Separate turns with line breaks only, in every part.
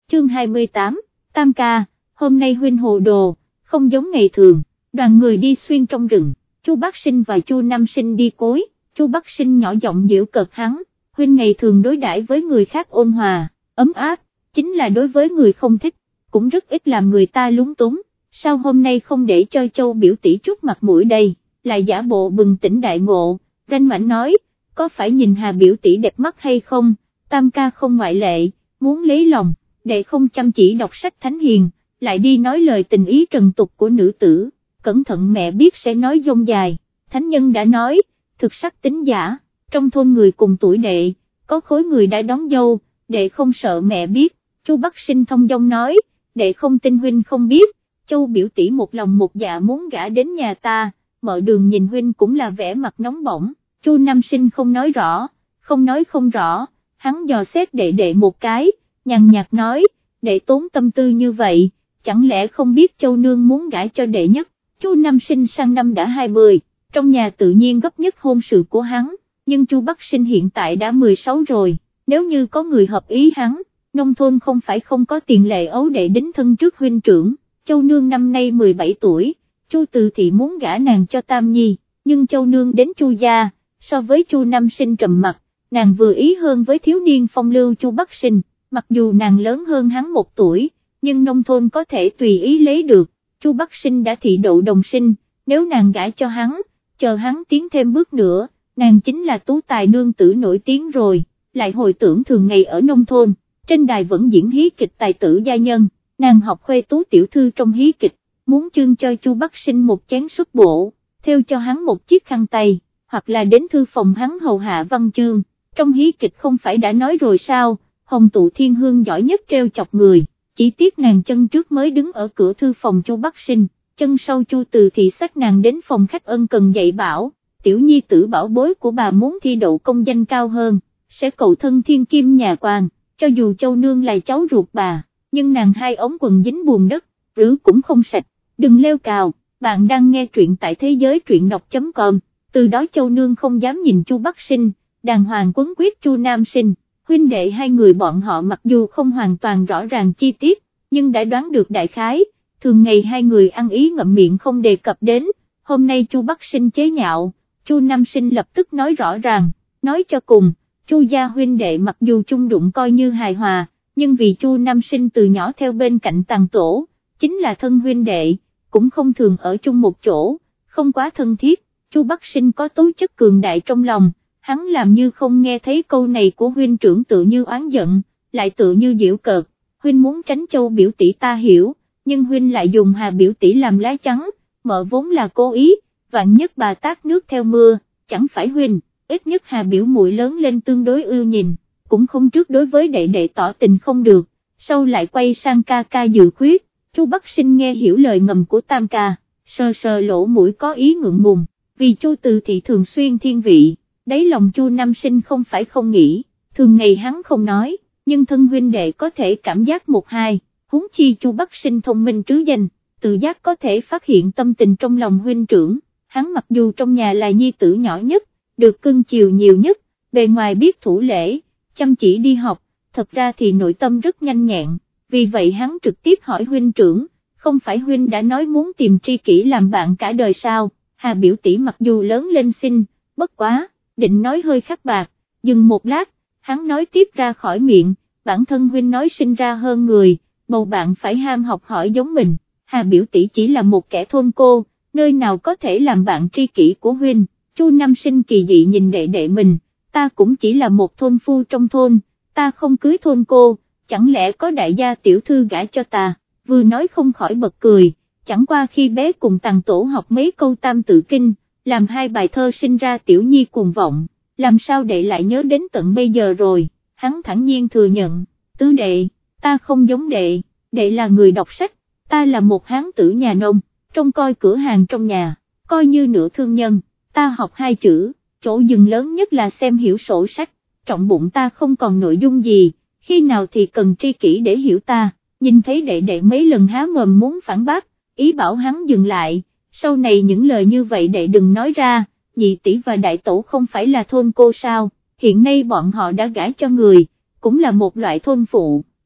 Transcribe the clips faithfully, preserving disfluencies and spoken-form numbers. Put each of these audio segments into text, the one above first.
chương hai mươi tám, Tam ca, hôm nay huynh hồ đồ, không giống ngày thường. Đoàn người đi xuyên trong rừng, Chu Bác Sinh và Chu Nam Sinh đi cối, Chu Bác Sinh nhỏ giọng giễu cợt hắn, huynh ngày thường đối đãi với người khác ôn hòa, ấm áp, chính là đối với người không thích, cũng rất ít làm người ta lúng túng, sao hôm nay không để cho Châu biểu tỷ chút mặt mũi đây, lại giả bộ bừng tỉnh đại ngộ, ranh mãnh nói, có phải nhìn Hà biểu tỷ đẹp mắt hay không, Tam ca không ngoại lệ, muốn lấy lòng, đệ không chăm chỉ đọc sách thánh hiền, lại đi nói lời tình ý trần tục của nữ tử, cẩn thận mẹ biết sẽ nói dông dài, thánh nhân đã nói, thực sắc tính giả, trong thôn người cùng tuổi đệ, có khối người đã đón dâu, đệ không sợ mẹ biết, Chu Bắc Sinh thông dong nói, đệ không tin huynh không biết, Châu biểu tỷ một lòng một dạ muốn gả đến nhà ta, mở đường nhìn huynh cũng là vẻ mặt nóng bỏng, Chu Nam Sinh không nói rõ, không nói không rõ, hắn dò xét đệ đệ một cái, nhàn nhạt nói, đệ tốn tâm tư như vậy, chẳng lẽ không biết Châu nương muốn gả cho đệ nhất. Chu Nam Sinh sang năm đã hai mươi, trong nhà tự nhiên gấp nhất hôn sự của hắn, nhưng Chu Bắc Sinh hiện tại đã mười sáu rồi, nếu như có người hợp ý hắn, nông thôn không phải không có tiền lệ ấu đệ đính thân trước huynh trưởng, Châu nương năm nay mười bảy tuổi, Chu Từ Thị muốn gả nàng cho Tam Nhi, nhưng Châu nương đến Chu gia, so với Chu Nam Sinh trầm mặc, nàng vừa ý hơn với thiếu niên phong lưu Chu Bắc Sinh, mặc dù nàng lớn hơn hắn một tuổi, nhưng nông thôn có thể tùy ý lấy được. Chu Bắc Sinh đã thị độ đồng sinh, nếu nàng gả cho hắn, chờ hắn tiến thêm bước nữa, nàng chính là tú tài nương tử nổi tiếng rồi, lại hồi tưởng thường ngày ở nông thôn, trên đài vẫn diễn hí kịch tài tử gia nhân, nàng học khuê tú tiểu thư trong hí kịch, muốn chương cho Chu Bắc Sinh một chén súp bổ, theo cho hắn một chiếc khăn tay, hoặc là đến thư phòng hắn hầu hạ văn chương, trong hí kịch không phải đã nói rồi sao, Hồng Tụ Thiên Hương giỏi nhất treo chọc người. Chỉ tiếc nàng chân trước mới đứng ở cửa thư phòng Chu Bắc Sinh, chân sau Chu Từ Thị xách nàng đến phòng khách ân cần dạy bảo, tiểu nhi tử bảo bối của bà muốn thi đậu công danh cao hơn, sẽ cầu thân thiên kim nhà quan, cho dù Châu nương là cháu ruột bà, nhưng nàng hai ống quần dính bùn đất, rửa cũng không sạch, đừng leo cào, bạn đang nghe truyện tại thế giới truyện đọc chấm com, từ đó Châu nương không dám nhìn Chu Bắc Sinh, đàng hoàng quấn quýt Chu Nam Sinh. Huynh đệ hai người bọn họ mặc dù không hoàn toàn rõ ràng chi tiết, nhưng đã đoán được đại khái, thường ngày hai người ăn ý ngậm miệng không đề cập đến, hôm nay Chu Bắc Sinh chế nhạo, Chu Nam Sinh lập tức nói rõ ràng, nói cho cùng, Chu gia huynh đệ mặc dù chung đụng coi như hài hòa, nhưng vì Chu Nam Sinh từ nhỏ theo bên cạnh Tàng Tổ, chính là thân huynh đệ, cũng không thường ở chung một chỗ, không quá thân thiết, Chu Bắc Sinh có tố chất cường đại trong lòng. Hắn làm như không nghe thấy câu này của huynh trưởng tự như oán giận, lại tự như giễu cợt, huynh muốn tránh Châu biểu tỷ ta hiểu, nhưng huynh lại dùng Hà biểu tỷ làm lá chắn, mợ vốn là cố ý, vạn nhất bà tát nước theo mưa, chẳng phải huynh, ít nhất Hà biểu muội lớn lên tương đối ưu nhìn, cũng không trước đối với đệ đệ tỏ tình không được, sau lại quay sang ca ca dự khuyết, Chu Bắc Sinh nghe hiểu lời ngầm của Tam ca, sờ sờ lỗ mũi có ý ngượng ngùng, vì Chu Từ Thị thường xuyên thiên vị. Đấy lòng Chu Nam Sinh không phải không nghĩ, thường ngày hắn không nói, nhưng thân huynh đệ có thể cảm giác một hai, huống chi Chu Bắc Sinh thông minh trứ danh, tự giác có thể phát hiện tâm tình trong lòng huynh trưởng, hắn mặc dù trong nhà là nhi tử nhỏ nhất, được cưng chiều nhiều nhất, bề ngoài biết thủ lễ, chăm chỉ đi học, thật ra thì nội tâm rất nhanh nhẹn, vì vậy hắn trực tiếp hỏi huynh trưởng, không phải huynh đã nói muốn tìm tri kỷ làm bạn cả đời sao, Hà biểu tỷ mặc dù lớn lên xinh, bất quá. Định nói hơi khắc bạc, dừng một lát, hắn nói tiếp ra khỏi miệng, bản thân huynh nói sinh ra hơn người, bầu bạn phải ham học hỏi giống mình, Hà biểu tỷ chỉ là một kẻ thôn cô, nơi nào có thể làm bạn tri kỷ của huynh, Chu Nam Sinh kỳ dị nhìn đệ đệ mình, ta cũng chỉ là một thôn phu trong thôn, ta không cưới thôn cô, chẳng lẽ có đại gia tiểu thư gả cho ta, vừa nói không khỏi bật cười, chẳng qua khi bé cùng Tàng Tổ học mấy câu tam tự kinh, làm hai bài thơ sinh ra tiểu nhi cuồng vọng, làm sao đệ lại nhớ đến tận bây giờ rồi, hắn thản nhiên thừa nhận, tứ đệ, ta không giống đệ, đệ là người đọc sách, ta là một hán tử nhà nông, trông coi cửa hàng trong nhà, coi như nửa thương nhân, ta học hai chữ, chỗ dừng lớn nhất là xem hiểu sổ sách, trọng bụng ta không còn nội dung gì, khi nào thì cần tri kỷ để hiểu ta, nhìn thấy đệ đệ mấy lần há mồm muốn phản bác, ý bảo hắn dừng lại. Sau này những lời như vậy đệ đừng nói ra, nhị tỷ và đại tổ không phải là thôn cô sao, hiện nay bọn họ đã gả cho người, cũng là một loại thôn phụ,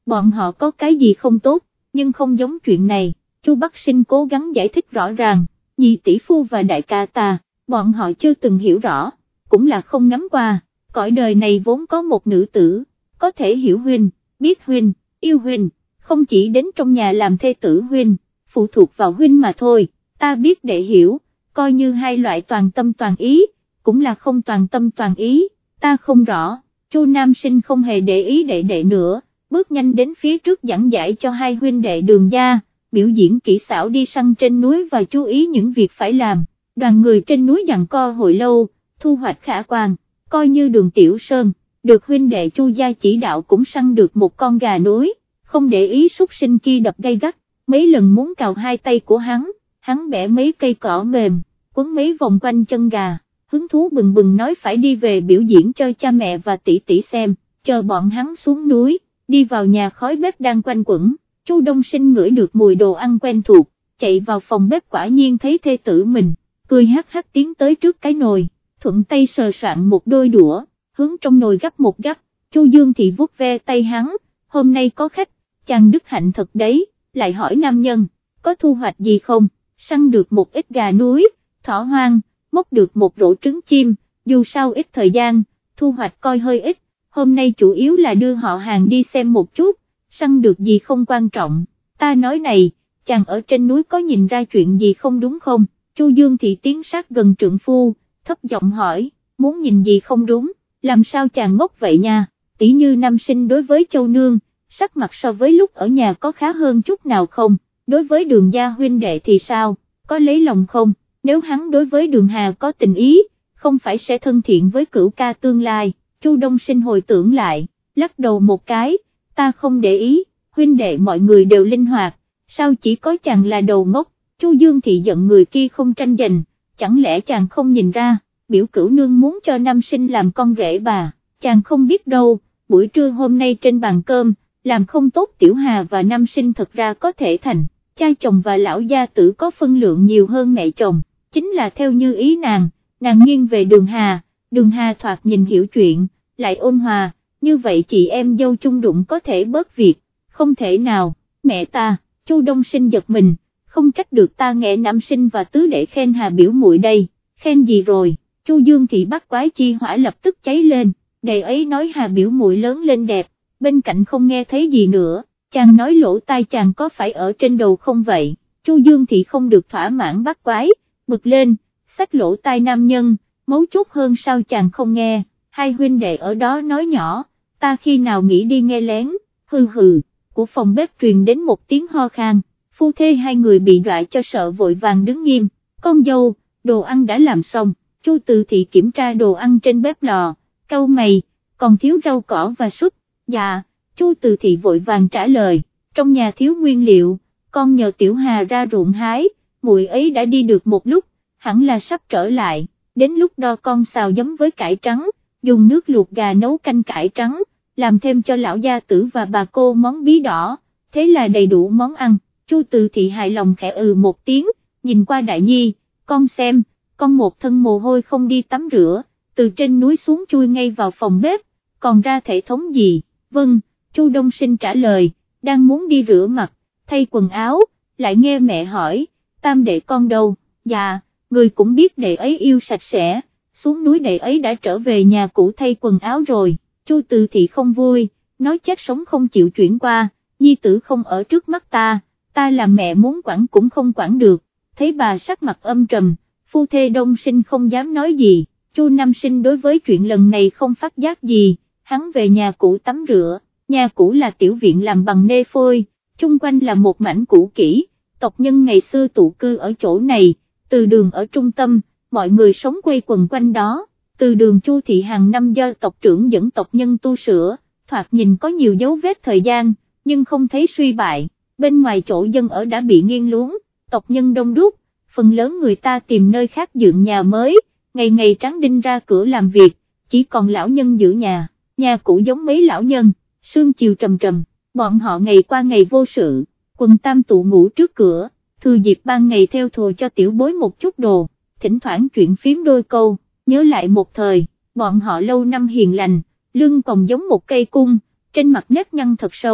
bọn họ có cái gì không tốt, nhưng không giống chuyện này. Chu Bắc Sinh cố gắng giải thích rõ ràng, nhị tỷ phu và đại ca ta, bọn họ chưa từng hiểu rõ, cũng là không ngắm qua, cõi đời này vốn có một nữ tử, có thể hiểu huynh, biết huynh, yêu huynh, không chỉ đến trong nhà làm thê tử huynh, phụ thuộc vào huynh mà thôi, ta biết để hiểu, coi như hai loại toàn tâm toàn ý, cũng là không toàn tâm toàn ý, ta không rõ. Chu Nam Sinh không hề để ý đệ đệ nữa, bước nhanh đến phía trước giảng giải cho hai huynh đệ Đường gia, biểu diễn kỹ xảo đi săn trên núi và chú ý những việc phải làm. Đoàn người trên núi giằng co hồi lâu, thu hoạch khả quan, coi như Đường Tiểu Sơn, được huynh đệ Chu gia chỉ đạo cũng săn được một con gà núi, không để ý súc sinh kia đập gay gắt, mấy lần muốn cào hai tay của hắn, hắn bẻ mấy cây cỏ mềm, quấn mấy vòng quanh chân gà, hứng thú bừng bừng nói phải đi về biểu diễn cho cha mẹ và tỷ tỷ xem, chờ bọn hắn xuống núi, đi vào nhà khói bếp đang quanh quẩn, Chu Đông Sinh ngửi được mùi đồ ăn quen thuộc, chạy vào phòng bếp quả nhiên thấy thê tử mình, cười hắc hắc tiến tới trước cái nồi, thuận tay sờ soạn một đôi đũa, hướng trong nồi gắp một gắp, Chu Dương thì vuốt ve tay hắn, hôm nay có khách, chàng đức hạnh thật đấy, lại hỏi nam nhân, có thu hoạch gì không, săn được một ít gà núi, thỏ hoang, móc được một rổ trứng chim, dù sao ít thời gian, thu hoạch coi hơi ít, hôm nay chủ yếu là đưa họ hàng đi xem một chút, săn được gì không quan trọng, ta nói này, chàng ở trên núi có nhìn ra chuyện gì không đúng không, Chu Dương thì tiến sát gần trượng phu, thấp giọng hỏi, muốn nhìn gì không đúng, làm sao chàng ngốc vậy nha, tỷ như Nam Sinh đối với Châu Nương, sắc mặt so với lúc ở nhà có khá hơn chút nào không, đối với Đường gia huynh đệ thì sao, có lấy lòng không, nếu hắn đối với Đường Hà có tình ý, không phải sẽ thân thiện với cửu ca tương lai. Chu Đông Sinh hồi tưởng lại, lắc đầu một cái, ta không để ý, huynh đệ mọi người đều linh hoạt, sao chỉ có chàng là đầu ngốc, Chu Dương thì giận người kia không tranh giành, chẳng lẽ chàng không nhìn ra, biểu cửu nương muốn cho Nam Sinh làm con rể bà, chàng không biết đâu, buổi trưa hôm nay trên bàn cơm, làm không tốt Tiểu Hà và Nam Sinh thật ra có thể thành, cha chồng và lão gia tử có phân lượng nhiều hơn mẹ chồng, chính là theo như ý nàng, nàng nghiêng về Đường Hà, Đường Hà thoạt nhìn hiểu chuyện, lại ôn hòa, như vậy chị em dâu chung đụng có thể bớt việc, không thể nào, mẹ ta, Chu Đông Sinh giật mình, không trách được ta nghe Nam Sinh và tứ đệ khen Hà biểu muội đây, khen gì rồi, Chu Dương thị bắt quái chi hỏa lập tức cháy lên, đệ ấy nói Hà biểu muội lớn lên đẹp, bên cạnh không nghe thấy gì nữa, chàng nói lỗ tai chàng có phải ở trên đầu không vậy, Chu Dương thị không được thỏa mãn bắt quái, bực lên, xách lỗ tai nam nhân, mấu chốt hơn sao chàng không nghe, hai huynh đệ ở đó nói nhỏ, ta khi nào nghĩ đi nghe lén, hừ hừ, của phòng bếp truyền đến một tiếng ho khan, phu thê hai người bị dọa cho sợ vội vàng đứng nghiêm, con dâu, đồ ăn đã làm xong, Chu Từ Thị kiểm tra đồ ăn trên bếp lò, cau mày, còn thiếu rau cỏ và súp, dạ, Chu Từ Thị vội vàng trả lời, trong nhà thiếu nguyên liệu, con nhờ Tiểu Hà ra ruộng hái, muội ấy đã đi được một lúc, hẳn là sắp trở lại, đến lúc đó con xào giấm với cải trắng, dùng nước luộc gà nấu canh cải trắng, làm thêm cho lão gia tử và bà cô món bí đỏ, thế là đầy đủ món ăn, Chu Từ Thị hài lòng khẽ ừ một tiếng, nhìn qua Đại Nhi, con xem, con một thân mồ hôi không đi tắm rửa, từ trên núi xuống chui ngay vào phòng bếp, còn ra thể thống gì, vâng, Chu Đông Sinh trả lời, đang muốn đi rửa mặt, thay quần áo, lại nghe mẹ hỏi, tam đệ con đâu, dạ, người cũng biết đệ ấy yêu sạch sẽ, xuống núi đệ ấy đã trở về nhà cũ thay quần áo rồi, Chu Từ Thị không vui, nói chết sống không chịu chuyển qua, nhi tử không ở trước mắt ta, ta làm mẹ muốn quản cũng không quản được, thấy bà sắc mặt âm trầm, phu thê Đông Sinh không dám nói gì, Chu Nam Sinh đối với chuyện lần này không phát giác gì, hắn về nhà cũ tắm rửa, nhà cũ là tiểu viện làm bằng nê phôi, chung quanh là một mảnh cũ kỹ, tộc nhân ngày xưa tụ cư ở chỗ này, từ đường ở trung tâm, mọi người sống quây quần quanh đó, từ đường Chu Thị hàng năm do tộc trưởng dẫn tộc nhân tu sửa, thoạt nhìn có nhiều dấu vết thời gian, nhưng không thấy suy bại, bên ngoài chỗ dân ở đã bị nghiêng luống, tộc nhân đông đúc, phần lớn người ta tìm nơi khác dựng nhà mới, ngày ngày tráng đinh ra cửa làm việc, chỉ còn lão nhân giữ nhà, nhà cũ giống mấy lão nhân, sương chiều trầm trầm, bọn họ ngày qua ngày vô sự, quần tam tụ ngủ trước cửa, thừa dịp ban ngày theo thùa cho tiểu bối một chút đồ, thỉnh thoảng chuyện phím đôi câu, nhớ lại một thời, bọn họ lâu năm hiền lành, lưng còng giống một cây cung, trên mặt nếp nhăn thật sâu,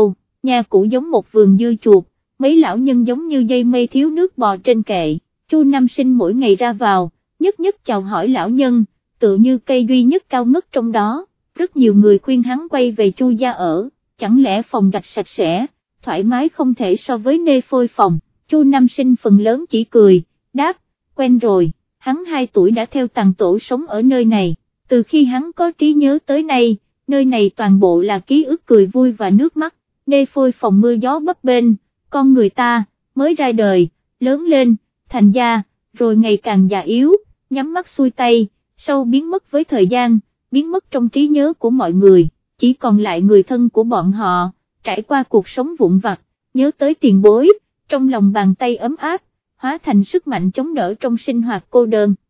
nhà cũ giống một vườn dưa chuột, mấy lão nhân giống như dây mây thiếu nước bò trên kệ. Chu Nam Sinh mỗi ngày ra vào, nhất nhất chào hỏi lão nhân, tự như cây duy nhất cao ngất trong đó. Rất nhiều người khuyên hắn quay về Chu gia ở, chẳng lẽ phòng gạch sạch sẽ, thoải mái không thể so với nê phôi phòng. Chu Nam Sinh phần lớn chỉ cười, đáp, quen rồi. Hắn hai tuổi đã theo tàng tổ sống ở nơi này, từ khi hắn có trí nhớ tới nay, nơi này toàn bộ là ký ức cười vui và nước mắt. Nê phôi phòng mưa gió bấp bênh, con người ta, mới ra đời, lớn lên, thành gia, rồi ngày càng già yếu, nhắm mắt xuôi tay, sâu biến mất với thời gian, biến mất trong trí nhớ của mọi người, chỉ còn lại người thân của bọn họ, trải qua cuộc sống vụn vặt, nhớ tới tiền bối, trong lòng bàn tay ấm áp, hóa thành sức mạnh chống đỡ trong sinh hoạt cô đơn.